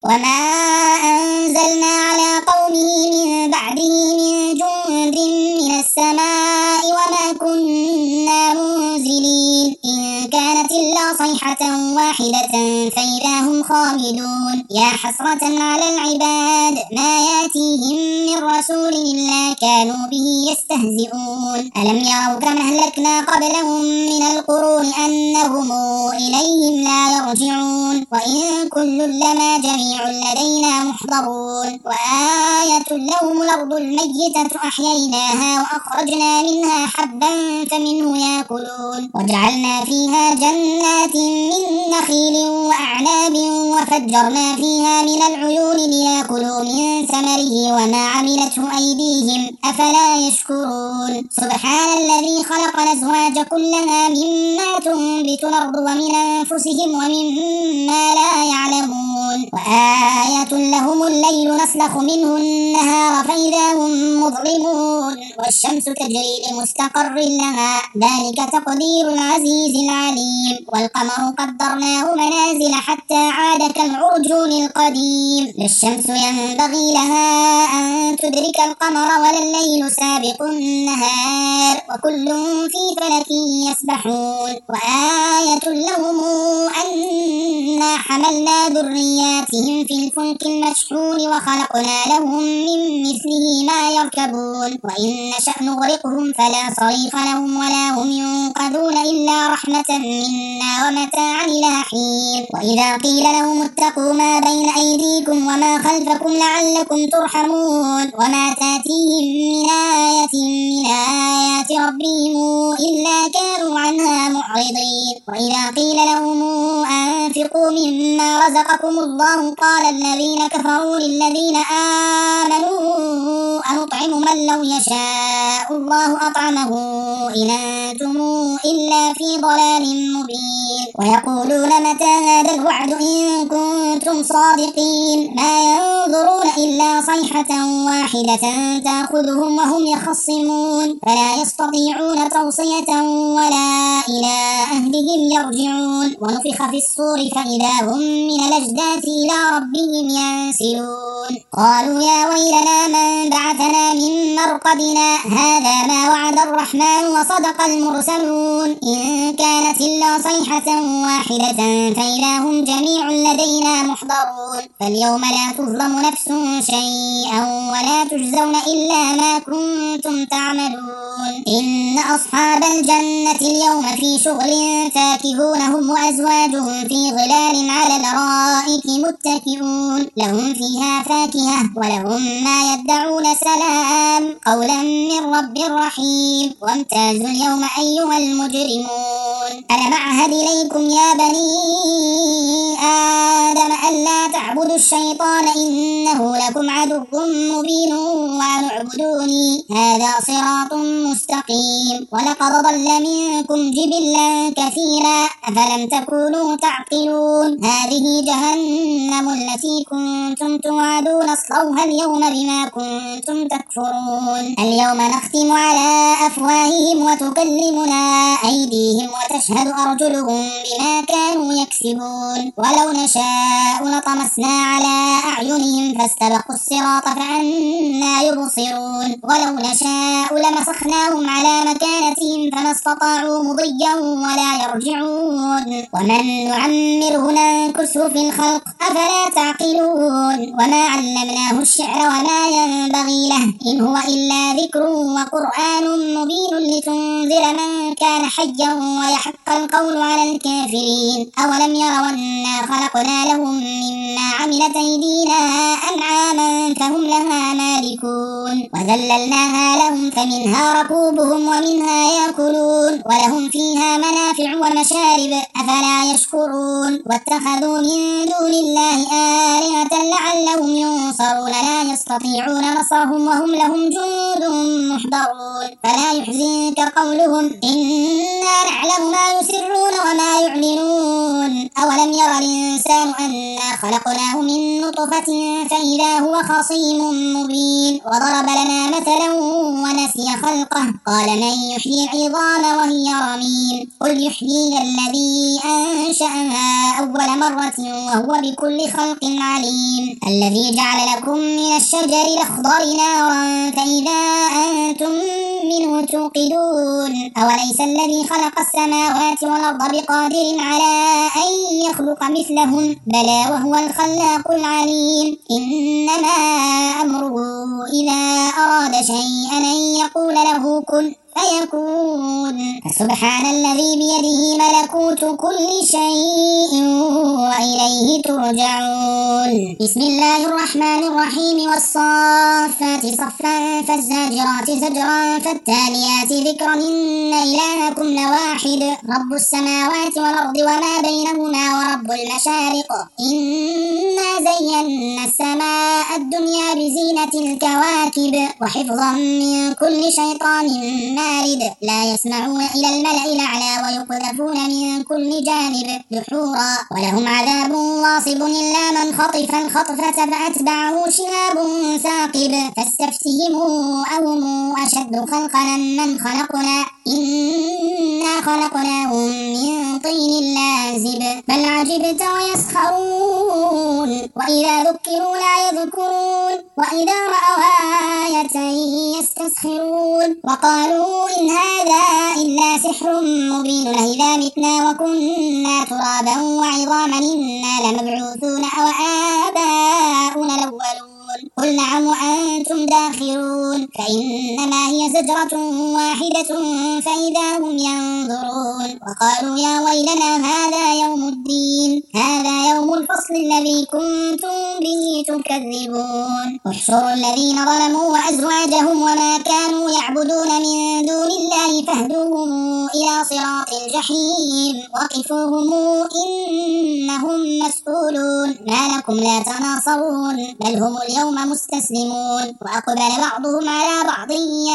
وما أنزلنا على قومه من بعده من جند من السماء وما كنا منزلين إن كانت إلا صيحة واحدة فإذا هم خامدون يا حسرة على العباد ما ياتيهم من رسول إلا كانوا به يستهزئون ألم يروا كم أهلكنا قبلهم من القرون أنهم إليهم لا يرجعون وإن كل لما جميع لدينا محضرون وآية لهم الأرض الميتة أحييناها وأخرجنا منها حبا فمنه يأكلون وجعلنا فيها جنات من نخيل وأعناب وفجرنا فيها من العيون ليأكلوا من ثمره وما عملته أيديهم أفلا يشكرون سبحان الذي خلق الأزواج كلها مما تنبت الأرض ومن أنفسهم ومما لا يعلمون وآية لهم الليل نسلخ منه النهار فإذا هم مظلمون والشمس تجري لمستقر لها ذلك تقدير العزيز العليم والقمر قدرناه منازل حتى عاد كالعرجون القديم لا الشمس ينبغي لها أن تدرك القمر ولا الليل سابق النهار وكل في فلك يسبحون وآية لهم أنا حملنا ذرياتهم في الفلك المشحون وخلقنا لهم من مثله ما يركبون وإن نشأ نغرقهم فلا صريخ لهم ولا هم ينقذون إلا رحمة منا ومتاعا إلى حين وإذا قيل لهم اتقوا ما بين أيديكم وما خلفكم لعلكم ترحمون وما تاتيهم من آية من آيات ربهم إلا كانوا عنها معرضين وإذا قيل لهم أنفقوا مما رزقكم الله قال الذين كفروا للذين آمنوا أنطعم من لو يشاء الله أطعمه إن أنتم إلا في ضلال مبين ويقولون متى هذا الوعد إن كنتم صادقين ما ينظرون إلا صيحة واحدة تأخذهم وهم يخصمون فلا يستطيعون توصية ولا إلى أهلهم يرجعون ونفخ في الصور فإذا هم من الأجداث إلى ربهم ينسلون قالوا يا ويلنا من بعثنا من مرقدنا هذا ما وعد الرحمن وصدق المرسلون إن كانت إلا صيحة واحدة فإذا هم جميع لدينا محضرون فاليوم لا تظلم نفس شيئا ولا تجزون إلا ما كنتم تعملون إن أصحاب الجنة اليوم في شغل فاكهون هم وأزواجهم في ظلال على الأرائك متكئون لهم فيها فاكهة ولهم ما يدعون سلام قولا من رب رحيم وامتازوا اليوم أيها المجرمون ألم أعهد إليكم يا بني آدم ألا تعبدوا الشيطان إنه لكم عدو مبين وأن اعبدوني هذا صراط مستقيم ولقد ضل منكم جبلا كثيرا أفلم تكونوا تعقلون هذه جهنم التي كنتم توعدون اصلوها اليوم بما كنتم تكفرون اليوم نختم على أفواههم وتكلمنا أيديهم وتشهد أرجلهم بما كانوا يكسبون ولو نشاء لطمسنا على أعينهم فاستبقوا الصراط فأنا يبصرون ولو نشاء لمسخناهم على مكانتهم فما استطاعوا مضيا ولا يرجعون ومن نعمره ننكسه في الخلق أفلا تعقلون وما علمناه الشعر وما ينبغي له إن هو إلا ذكر وقرآن مبين لتنذر من كان حيا ويحق القول على الكافرين أولم يروا أنا خلقنا لهم مما عملت أيدينا أنعاما فهم لها مالكون وذللناها لهم فمنها ركوبهم ومنها يأكلون ولهم فيها منافع ومشارب أفلا يشكرون واتخذوا من دون الله آلهة لعلهم ينصرون لا يستطيعون نصرهم وهم لهم جند محضرون فلا يحزنك قولهم إنا نعلم ما يسرون وما يعلنون أولم ير الإنسان أنا خلقناه من نطفة فإذا هو خصيم مبين وضرب لنا مثلا ونسي خلقه قال من يحيي العظام وهي رميم قل يحييها الذي أنشأها أول مرة وهو بكل خلق عليم الذي جعل لكم من الشجر الأخضر نارا فإذا أنتم منه توقدون أوليس الذي خلق السماوات والأرض بقادر على أن يخلق مثلهم بلى وهو الخلاق العليم إنما أمره إذا أراد شيئا أن يقول له كن فيكون فسبحان الذي بيده ملكوت كل شيء وإليه ترجعون بسم الله الرحمن الرحيم والصافات صفا فالزاجرات زجرا فالتاليات ذكرا إن إلهكم لواحد رب السماوات والأرض وما بينهما ورب المشارق إنا زينا السماء الدنيا بزينة الكواكب وحفظا من كل شيطان مارد لا يسمعون إلى الملأ الأعلى ويقذفون من كل جانب دحورا ولهم عذاب واصب إلا من خطف الخطفة فأتبعه شهاب ثاقب فاستفتهموا أهم أشد خلقا من خلقنا إنا خلقناهم من طين لازب بل عجبت ويسخرون وإذا ذكروا لا يذكرون وإذا رأوا آية يستسخرون وقالوا إن هذا إلا سحر مبين أإذا متنا وكنا ترابا وعظاما إنا لمبعوثون أو آباؤنا الأولون قل نعم وأنتم داخرون فإنما هي زجرة واحدة فإذا هم ينظرون وقالوا يا ويلنا هذا يوم الدين هذا يوم الفصل الذي كنتم به تكذبون احشروا الذين ظلموا وأزواجهم وما كانوا يعبدون من دون الله فاهدوهم إلى صراط الجحيم وقفوهم إنهم مسؤولون ما لكم لا تناصرون بل هم اليوم مستسلمون وأقبل بعضهم على بعض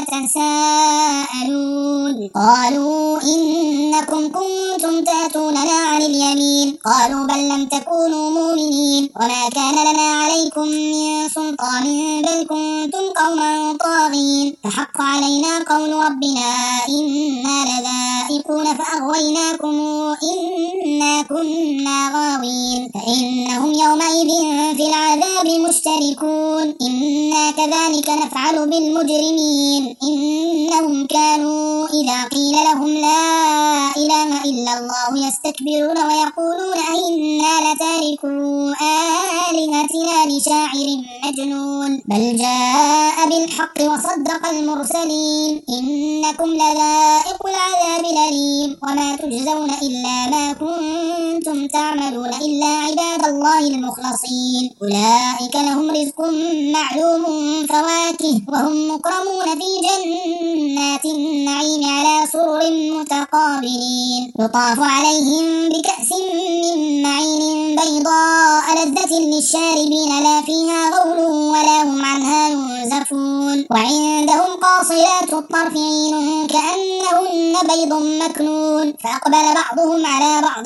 يتساءلون قالوا إنكم كنتم تأتوننا عن اليمين قالوا بل لم تكونوا مؤمنين وما كان لنا عليكم من سلطان بل كنتم قوما طاغين فحق علينا قول ربنا إنا لذائقون فأغويناكم إنا كنا غاوين فإنهم يومئذ في العذاب مشتركون إنا كذلك نفعل بالمجرمين إنهم كانوا إذا قيل لهم لا إله إلا الله يستكبرون ويقولون أئنا لتاركو آلهتنا لشاعر مجنون بل جاء بالحق وصدق المرسلين إنكم لذائق العذاب الأليم وما تجزون إلا ما كنتم تعملون إلا عباد الله المخلصين أولئك لهم رزق معلوم فواكه وهم مكرمون في جنات النعيم على سرر متقابلين يطاف عليهم بكأس من معين بيضاء لذة للشاربين لا فيها غول ولا هم عنها ينزفون وعندهم قاصرات الطرف عين كأنهن بيض مكنون فأقبل بعضهم على بعض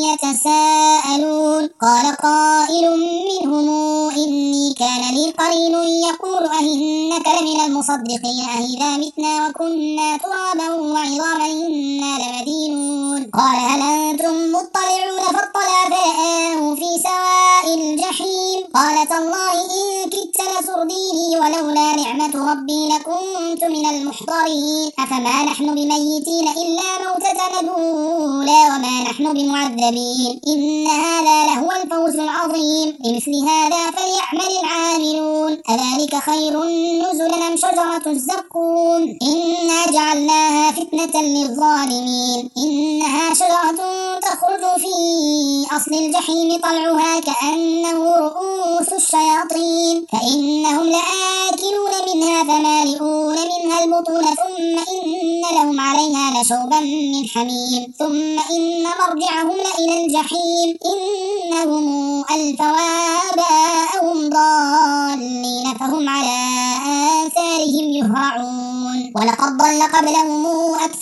يتساءلون قال قائل منهم إني كان لي قرين يقول أئنك لمن المصدقين أئذا متنا وكنا ترابا وعظاما إنا لمدينون قال هل أنتم مطلعون فاطلع فرآه في سواء الجحيم قال تالله إن كدت لترديني ولولا نعمة ربي لكنت من المحضرين أفما نحن بميتين إلا موتتنا الأولى وما نحن بمعذبين إن هذا لهو الفوز العظيم لمثل هذا فليعمل العاملون أذلك خير نزلا أم شجرة الزقوم إنا جعلناها فتنة للظالمين إنها شجرة تخرج في أصل الجحيم طلعها كأنه رؤوس الشياطين فإنهم لآكلون منها فمالئون منها البطون ثم إن لهم عليها لشوبا من حميم ثم إن مرجعهم لإلى الجحيم إنهم ألفوا آباءهم ضالين فهم على آثارهم يهرعون ولقد ضل قبلهم أكثر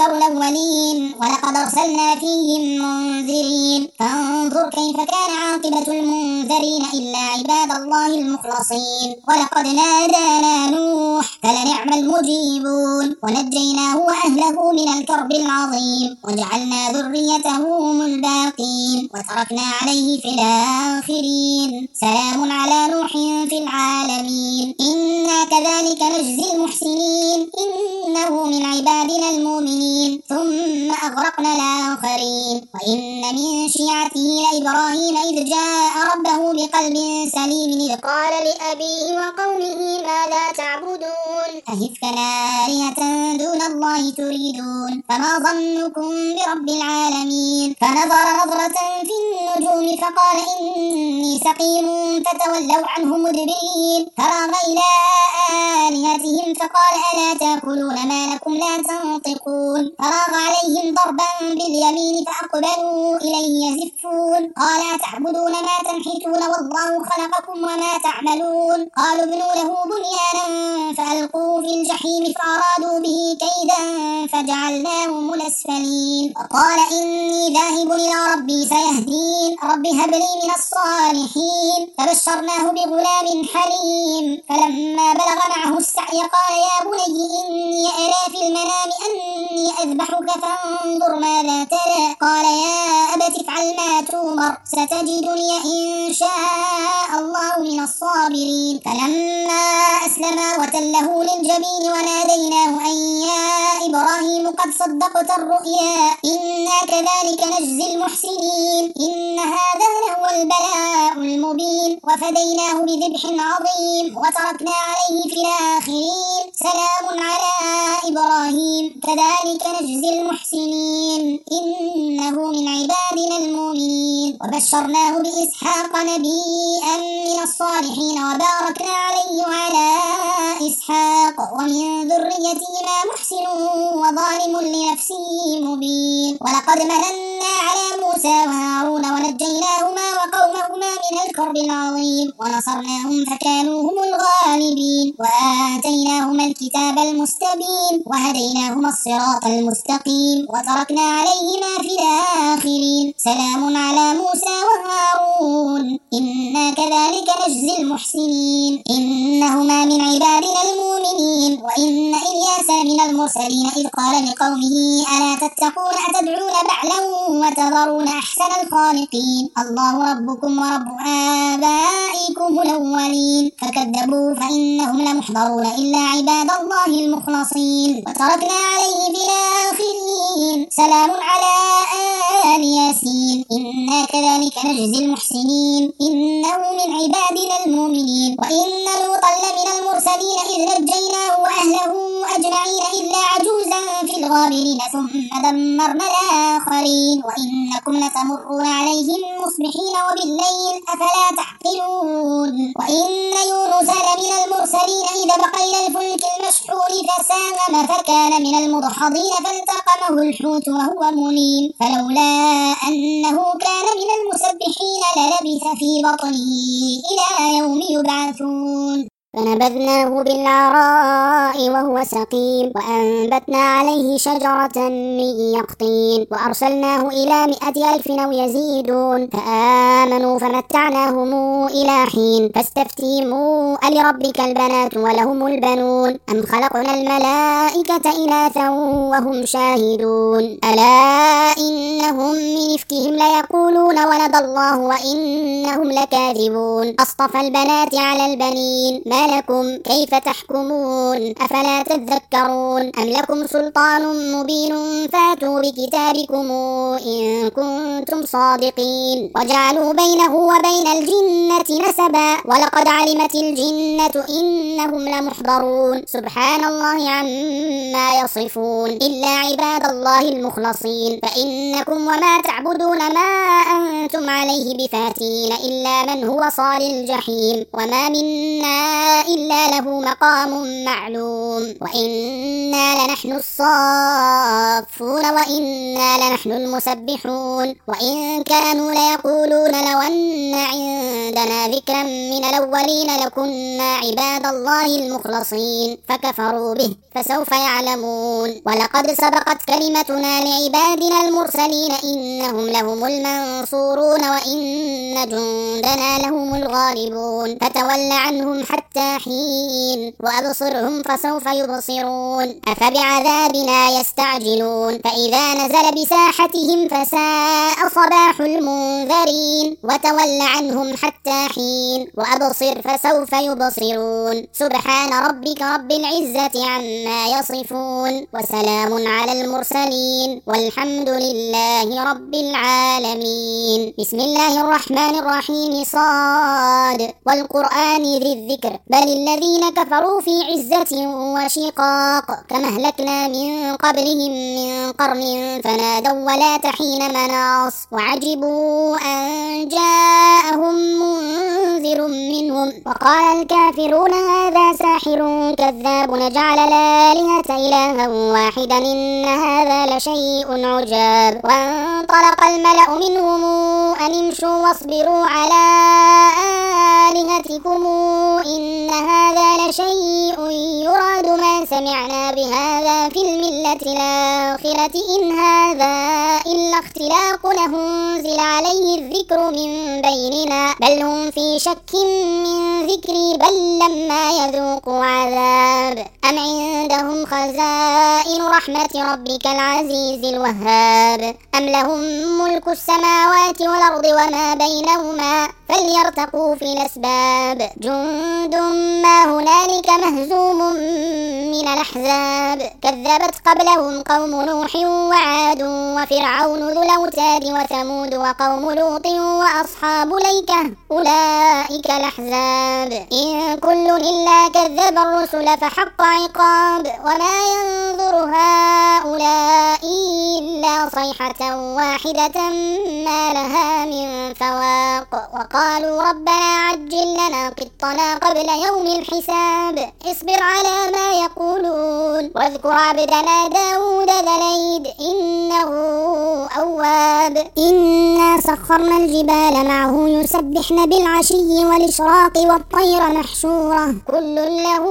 أكثر الأولين ولقد أرسلنا فيهم منذرين فانظر كيف كان عاقبة المنذرين إلا عباد الله المخلصين ولقد نادانا نوح فلنعم المجيبون ونجيناه وأهله من الكرب العظيم وجعلنا ذريته هم الباقين وتركنا عليه في الآخرين سلام على نوح في العالمين إنا كذلك نجزي المحسنين إنه من عبادنا المؤمنين ثم أغرقنا الآخرين وإن من شيعته لإبراهيم إذ جاء ربه بقلب سليم إذ قال لأبيه وقومه ماذا تعبدون أهفكا آلهة دون الله تريدون فما ظنكم برب العالمين فنظر نظرة في النجوم فقال إني سقيم فتولوا عنه مدبرين فراغ إلى آلهتهم فقال ألا تأكلون ما لكم لا تنطقون فراغ عليهم ضربا باليمين فأقبلوا إليه يزفون قال أتعبدون ما تنحتون والله خلقكم وما تعملون قالوا ابنوا له بنيانا فألقوه في الجحيم فأرادوا به كيدا فجعلناهم الأسفلين وقال إني ذاهب إلى ربي سيهدين رب هب لي من الصالحين فبشرناه بغلام حليم فلما بلغ معه السعي قال يا بني إني أرى في المنام أني أذبحك فانظر ماذا ترى قال يا أبت افعل ما تؤمر ستجدني إن شاء الله من الصابرين فلما أسلما وتله للجبين وناديناه أن يا إبراهيم قد صدقت الرؤيا إنا كذلك نجزي المحسنين إن هذا لهو البلاء المبين وفديناه بذبح عظيم وتركنا عليه في الآخرين سلام على إبراهيم كذلك نجزي المحسنين إنه من عبادنا المؤمنين وبشرناه بإسحاق نبيا من الصالحين وباركنا عليه وعلى إسحاق ومن ذريتهما محسن وظالم لنفسه مبين ولقد مننا على موسى وهارون ونجيناهما وقومهما من الكرب العظيم ونصرناهم فكانوا هم الغالبين وآتيناهما الكتاب المستبين وهديناهما الصراط المستقيم وتركنا عليهما في الآخرين سلام على موسى وهارون إنا كذلك نجزي المحسنين إنهما من عبادنا المؤمنين وإن إلياس من المرسلين إذ قال لقومه ألا تتقون أتدعون بعلا وتذرون أحسن الخالقين الله ربكم ورب آبائكم الأولين فكذبوا فإنهم لمحضرون إلا عباد الله المخلصين وتركنا عليه في الآخرين سلام على آل ياسين إنا كذلك نجزي المحسنين إنه من عبادنا المؤمنين وإن لوطا لمن المرسلين إذ نجيناه وأهله أجمعين إلا عجوزا في الغابرين ثم دمرنا الآخرين وإنكم لتمرون عليهم مصبحين وبالليل أفلا تعقلون وإن يونس لمن المرسلين إذا بق إلى الفلك المشحون فساهم فكان من المدحضين فالتقمه الحوت وهو مليم فلولا أنه كان من المسبحين للبث في بطنه إلى يوم يبعثون فنبذناه بالعراء وهو سقيم وأنبتنا عليه شجرة من يقطين وأرسلناه إلى 100,000 أو يزيدون فآمنوا فمتعناهم إلى حين فاستفتهم ألربك البنات ولهم البنون أم خلقنا الملائكة إناثا وهم شاهدون ألا إنهم من إفكهم ليقولون ولد الله وإنهم لكاذبون أصطفى البنات على البنين ما لكم كيف تحكمون أفلا تذكرون أم لكم سلطان مبين فاتوا بكتابكم إن كنتم صادقين وجعلوا بينه وبين الجنة نسبا ولقد علمت الجنة إنهم لمحضرون سبحان الله عما يصفون إلا عباد الله المخلصين فإنكم وما تعبدون ما أنتم عليه بفاتين إلا من هو صال الجحيم وما منا إلا له مقام معلوم وإنا لنحن الصافون وإنا لنحن المسبحون وإن كانوا ليقولون لو أن عندنا ذكرا من الأولين لكنا عباد الله المخلصين فكفروا به فسوف يعلمون ولقد سبقت كلمتنا لعبادنا المرسلين إنهم لهم المنصورون وإن جندنا لهم الغالبون فتول عنهم حتى حين وأبصرهم فسوف يبصرون أفبعذابنا يستعجلون فإذا نزل بساحتهم فساء صباح المنذرين وتول عنهم حتى حين وأبصر فسوف يبصرون سبحان ربك رب العزة عما يصفون وسلام على المرسلين والحمد لله رب العالمين. بسم الله الرحمن الرحيم. صاد والقرآن ذي الذكر بل الذين كفروا في عزة وشقاق كما أهلكنا من قبلهم من قرن فنادوا ولا تحين مناص وعجبوا أن جاءهم منذر منهم وقال الكافرون هذا ساحر كذاب نجعل الآلهة إلها واحدا إن هذا لشيء عجاب وانطلق الملأ منهم أن امشوا واصبروا على آلهتكم إن هذا لشيء يراد ما سمعنا بهذا في الملة الآخرة إن هذا إلا اختلاق أنزل عليه الذكر من بيننا بل هم في شك من ذكري بل لما يذوقوا عذاب أم عندهم خزائن رحمة ربك العزيز الوهاب أم لهم ملك السماوات والأرض وما بينهما فليرتقوا في الأسباب جند ما هنالك مهزوم من الأحزاب كذبت قبلهم قوم نوح وعاد وفرعون ذو الأوتاد وثمود وقوم لوط وأصحاب الأيكة أولئك الأحزاب إن كل إلا كذب الرسل فحق عقاب وما ينظر هؤلاء إلا صيحة واحدة ما لها من فواق وقالوا ربنا عجل لنا قطنا قبل يوم الحساب اصبر على ما يقولون واذكر عبدنا داود ذا الأيد إنه أواب إنا سخرنا الجبال معه يسبحن بالعشي والإشراق والطير محشورة كل له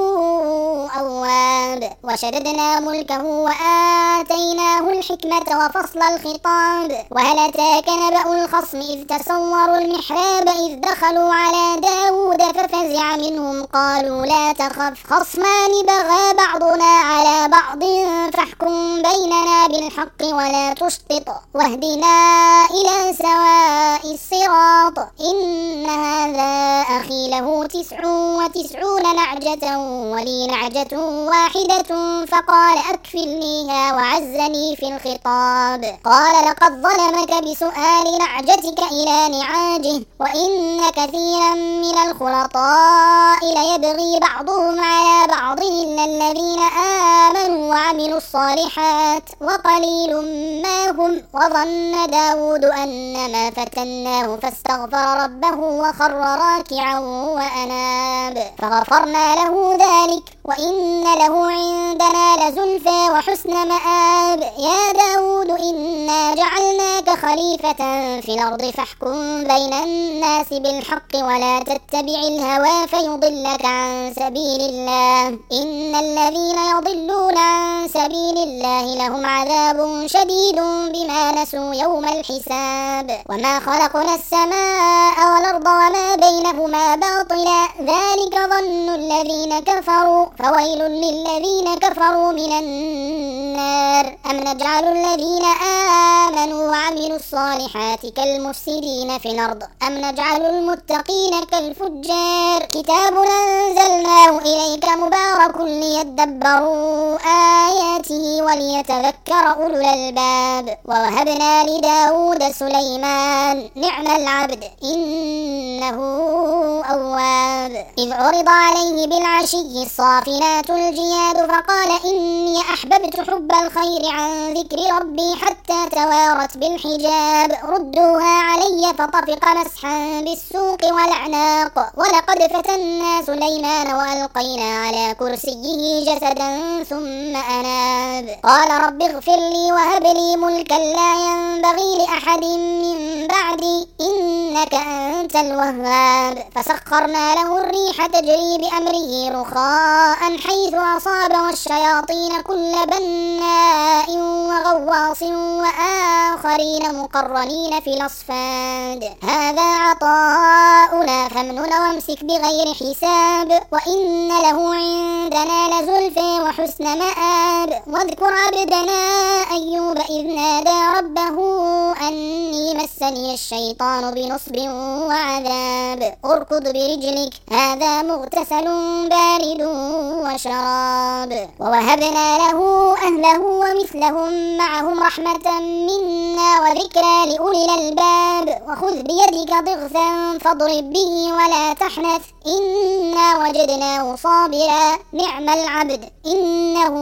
أواب وشددنا ملكه وآتيناه الحكمة وفصل الخطاب وهل أتاك نبأ الخصم إذ تسوروا المحراب إذ دخلوا على داود ففزع منهم قالوا لا تخف خصمان بغى بعضنا على بعض فاحكم بيننا بالحق ولا تشطط واهدنا إلى سواء الصراط إن هذا أخي له 99 نعجة ولي نعجة واحدة فقال أكفلنيها وعزني في الخطاب قال لقد ظلمك بسؤال نعجتك إلى نعاجه وإن كثيرا من الخلطاء ليبغي بعضهم على بعض إلا الذين آمنوا وعملوا الصالحات وقليل ما هم وظن داود أنما فتناه فاستغفر ربه وخر راكعا وأناب فغفرنا له ذلك وإن له عندنا لزلفى وحسن مآب يا داود إنا جعلناك خليفة في الأرض فاحكم بين الناس بالحق ولا تتبع الهوى فيضلك عن سبيل الله إن الذين يضلون عن سبيل الله لهم عذاب شديد بما نسوا يوم الحساب وما خلقنا السماء والأرض وما بينهما باطلا ذلك ظن الذين كفروا فويل للذين كفروا من النار أم نجعل الذين آمنوا وعملوا الصالحات كالمفسدين في الأرض أم نجعل المتقين كالفجار كتاب أنزلناه أنزلناه إليك مبارك ليدبروا آياته وليتذكر أولو الألباب. ووهبنا لداود سليمان نعم العبد إنه أواب. إذ عرض عليه بالعشي الصافنات الجياد فقال إني أحببت حب الخير عن ذكر ربي حتى توارت بالحجاب. ردوها علي فطفق مسحا بالسوق والأعناق. ولقد فتنا سليمان وألقينا على كرسيه جسدا ثم أناب. قال رب اغفر لي وهب لي ملكا لا ينبغي لأحد من بعدي إنك أنت الوهاب. فسخرنا له الريح تجري بأمره رخاء حيث أصاب والشياطين كل بناء وغواص وآخرين مقرنين في الأصفاد. هذا عطاؤنا فامنن وامسك بغير حساب وإن له عندنا لزلفى وحسن مآب. واذكر عبدنا أيوب إذ نادى ربه أني مسني الشيطان بنصب وعذاب. اركض برجلك هذا مغتسل بارد وشراب. ووهبنا له أهله ومثلهم معهم رحمة منا وذكرى لأولي الألباب. وخذ بيدك ضغثا فاضرب به ولا تحنث إنا وجدناه صابرا نعم العبد إنه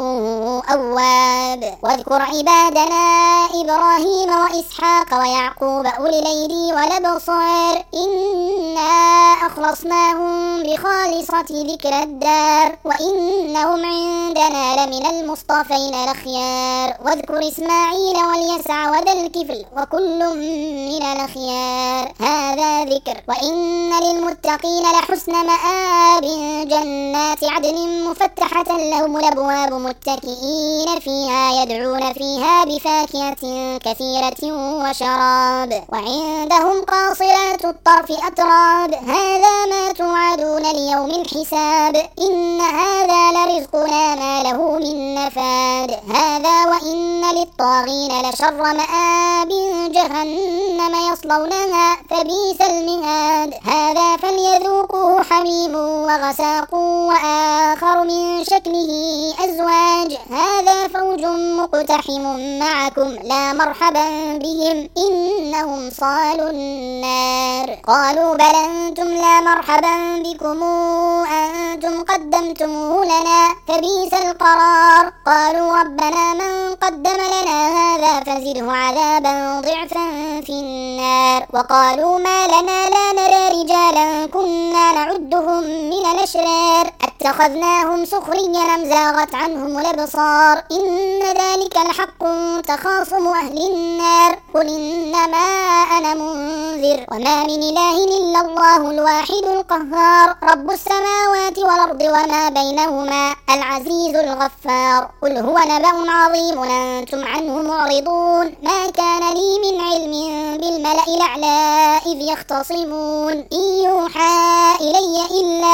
أواب. واذكر عبادنا إبراهيم وإسحاق ويعقوب أولي الأيدي والأبصار إنا أخلصناهم بخالصة ذكر الدار وإنهم عندنا لمن المصطفين الأخيار. واذكر إسماعيل واليسع وذا الكفل وكل من الأخيار هذا ذكر. وإن للمتقين لحسن مآب جنات عدن مفتحة لهم الأبواب متكئين فيها يدعون فيها بفاكهة كثيرة وشراب. وعندهم قاصرات الطرف أتراب هذا ما توعدون ليوم الحساب إن هذا لرزقنا ما له من نفاد. هذا وإن للطاغين لشر مآب جهنم يصلونها فبئس المهاد. هذا فليذوقوه حميم وغساق وآخر من شكله أزواج هذا فوج مقتحم معكم لا مرحبا بهم إنهم صالوا النار. قالوا بل أنتم لا مرحبا بكم أنتم قدمتموه لنا فبئس القرار. قالوا ربنا من قدم لنا هذا فزده عذابا ضعفا في النار. وقالوا ما لنا لا نرى رجالا كنا نعدهم من الأشرار اتخذناهم سخريا أم زاغت عنهم الأبصار إن ذلك الحق تخاصم أهل النار. قل إنما أنا منذر وما من إله إلا الله الواحد القهار رب السماوات والأرض وما بينهما العزيز الغفار. قل هو نبأ عظيم أنتم عنه معرضون ما كان لي من علم بالملأ الأعلى إذ يختصمون إن يوحى إلي إلا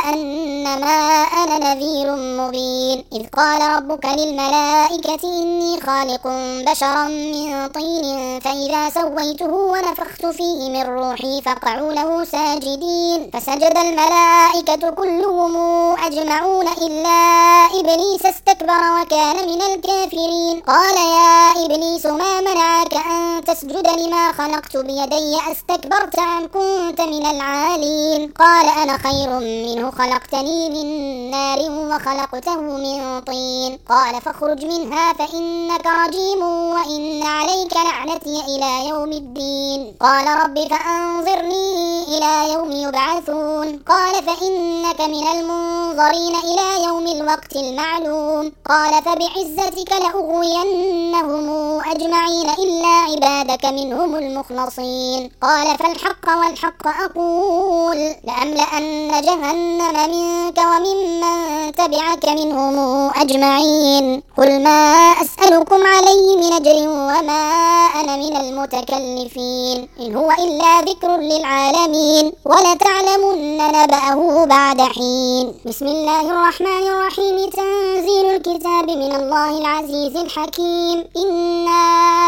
أنما أنا نذير مبين. إذ قال ربك للملائكة إني خالق بشرا من طين فإذا سويته ونفخت فيه من روحي فقعوا له ساجدين فسجد الملائكة كلهم أجمعون إلا إبليس استكبر وكان من الكافرين. قال يا إبليس ما منعك أن تسجد لما خلقت بيدي أستكبرت أم كنت من العالين؟ قال أنا خير منه خلقتني من نار وخلقته من طين. قال فاخرج منها فإنك رجيم وإن عليك لعنتي إلى يوم الدين. قال رب فأنظرني إلى يوم يبعثون. قال فإنك من المنظرين إلى يوم الوقت المعلوم. قال فبعزتك لأغوينهم أجمعين إلا عبادك منهم المخلصين. قال فالحق والحق أقول لأملأن جهنم منك وممن من تبعك منهم أجمعين. قل ما أسألكم عليه من أجر وما أنا من المتكلفين، إن هو إلا ذكر للعالمين، ولتعلمن نبأه بعد حين. بسم الله الرحمن الرحيم. تنزيل الكتاب من الله العزيز الحكيم. إنا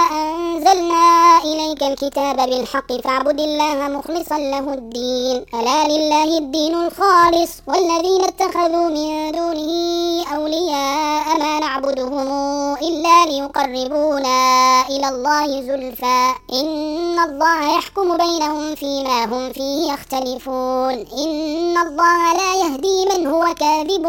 أنزلنا إليك الكتاب بالحق فاعبد الله مخلصا له الدين، ألا لله الدين الخالص، والذين اتخذوا من دونه أولياء ما نعبدهم إلا ليقربونا إلى الله زلفى إن الله يحكم بينهم فيما هم فيه يختلفون. إن الله لا يهدي من هو كاذب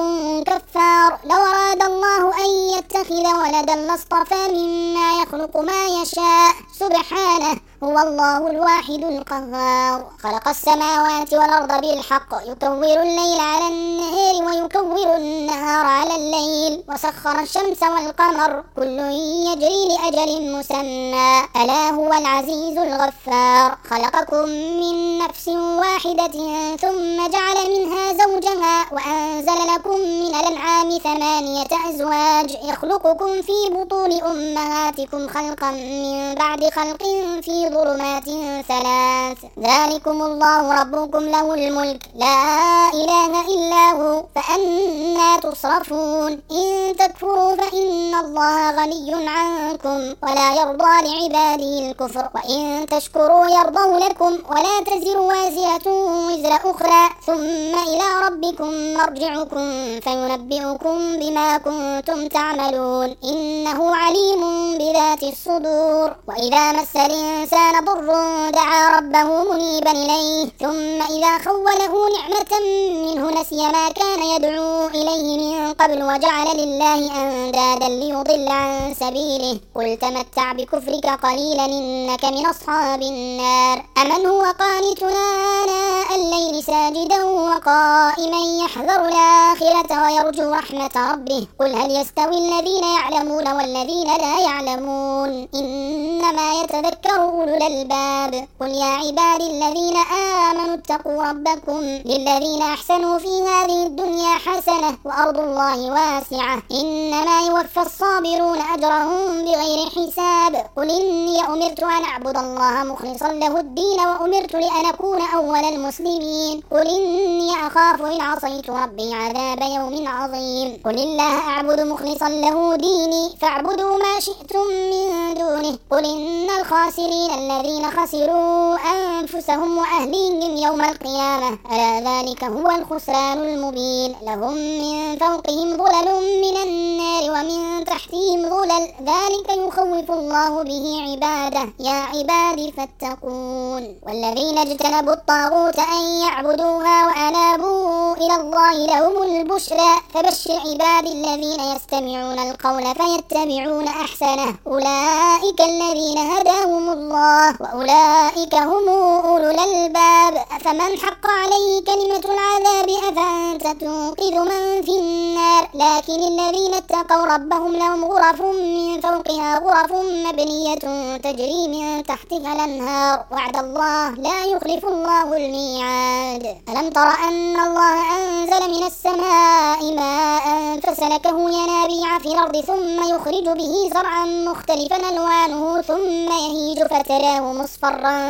كفار. لو أراد الله أن يتخذ ولدا لاصطفى مما يخلق ما يشاء سبحانه، هو الله الواحد القهار. خلق السماوات والأرض بالحق، يكور الليل على النهار ويكور النهار على الليل، وسخر الشمس والقمر كل يجري لأجل مسمى، ألا هو العزيز الغفار. خلقكم من نفس واحدة ثم جعل منها زوجها وأنزل لكم من الأنعام 8 أزواج يخلقكم في بطون أمهاتكم خلقا من بعد خلق في ظلمات 3. ذلكم الله ربكم له الملك لا إله إلا هو، فأنا تصرفون. إن تكفروا فإن الله غني عنكم ولا يرضى لعباده الكفر، وإن تشكروا يرضوا لكم ولا تزر وازرة وزر أخرى، ثم إلى ربكم مرجعكم فينبئكم بما كنتم تعملون، إنه عليم بذات الصدور. وإذا مس الإنسان ضر دعا ربه منيبا إليه، ثم إذا خوله نعمة منه نسي ما كان يدعو إليه من قبل وجعل لله أندادا ليضل عن سبيله. قل تمتع بكفرك قليلا إنك من أصحاب النار. أمن هو قانتنا آناء الليل ساجدا وقائما يحذر الآخرة ويرجو رحمة ربه. قل هل يستوي الذين يعلمون والذين لا يعلمون، إنما يتذكر أولو الألباب. قل يا عبادي الذين آمنوا اتقوا ربكم للذين أحسنوا في هذه الدنيا حسنة وأرض الله واسعة، إنما يوفى الصابرون أجرهم بغير حساب. قل إني أمرت أن أعبد الله مخلصا له الدين وأمرت لأن أكون أول المسلمين. قل إني أخاف إن عصيت ربي عذاب يوم عظيم. قل الله أعبد مخلصا له ديني فاعبدوا ما شئتم من دونه. قل إن الخاسرين الذين خسروا أنفسهم وأهليهم يوم القيامة، ألا ذلك هو الخسران المبين. لهم من فوقهم ظلل من النار ومن تحتهم ظلل، ذلك يخوف الله به عباده، يا عبادي فاتقون. والذين اجتنبوا الطاغوت أن يعبدوها وأنابوا إلى الله لهم البشرى. فبشر عبادي الذين يستمعون القول فيتبعون أحسنه، أولئك الذين هداهم الله وأولئك هم أولو الألباب. أفمن حق عليه كلمة العذاب أفأنت تنقذ من في النار. لكن الذين اتقوا ربهم لهم غرف من فوقها غرف مبنية تجري من تحتها الأنهار، وعد الله لا يخلف الله الميعاد. ألم تر أن الله أنزل من السماء ماء فسلكه ينابيع في الأرض ثم يخرج به زرعا مختلفا ألوانه ثم يهيج فتراه مصفرا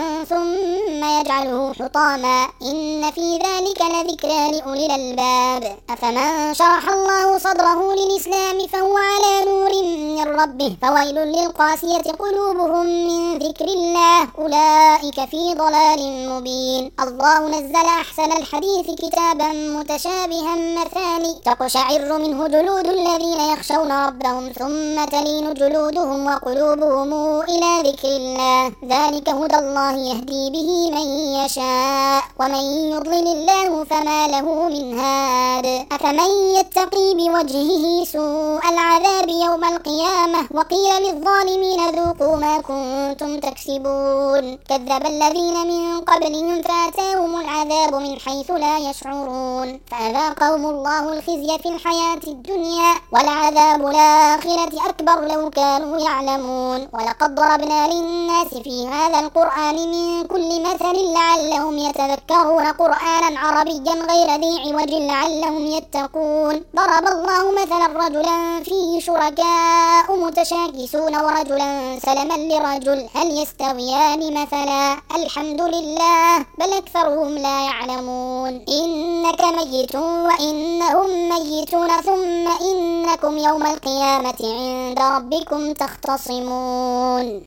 ثم يجعله حطاما، إن في ذلك لذكرى لأولي الألباب. أفمن شرح الله صدره للإسلام فهو على نور من ربه فويل للقاسية قلوبهم من ذكر الله، أولئك في ضلال مبين. الله نزل أحسن الحديث كتابا متشابها مثاني تقشعر منه جلود الذين يخشون ربهم ثم تلين جلودهم وقلوبهم إلى ذكر الله، ذلك هدى الله يهدي به من يشاء ومن يضلل الله فما له من هاد. أفمن يتقي بوجهه سوء العذاب يوم القيامة وقيل للظالمين ذوقوا ما كنتم تكسبون، كذب الذين من قبلهم فأتاهم العذاب من حيث لا يشعرون، فأذاقهم فأذاقهم الله الخزي في الحياة الدنيا ولعذاب الآخرة أكبر لو كانوا يعلمون. ولقد ضربنا للناس في هذا القرآن من كل مثل لعلهم يتذكرون قرآنا عربيا غير ذي عوج لعلهم يتقون. ضرب الله مثلا رجلا فيه شركاء متشاكسون ورجلا سلما لرجل هل يستويان مثلا الحمد لله بل أكثرهم لا يعلمون. إنك ميت وإنهم ميتون ثم إنكم يوم القيامة عند ربكم تختصمون.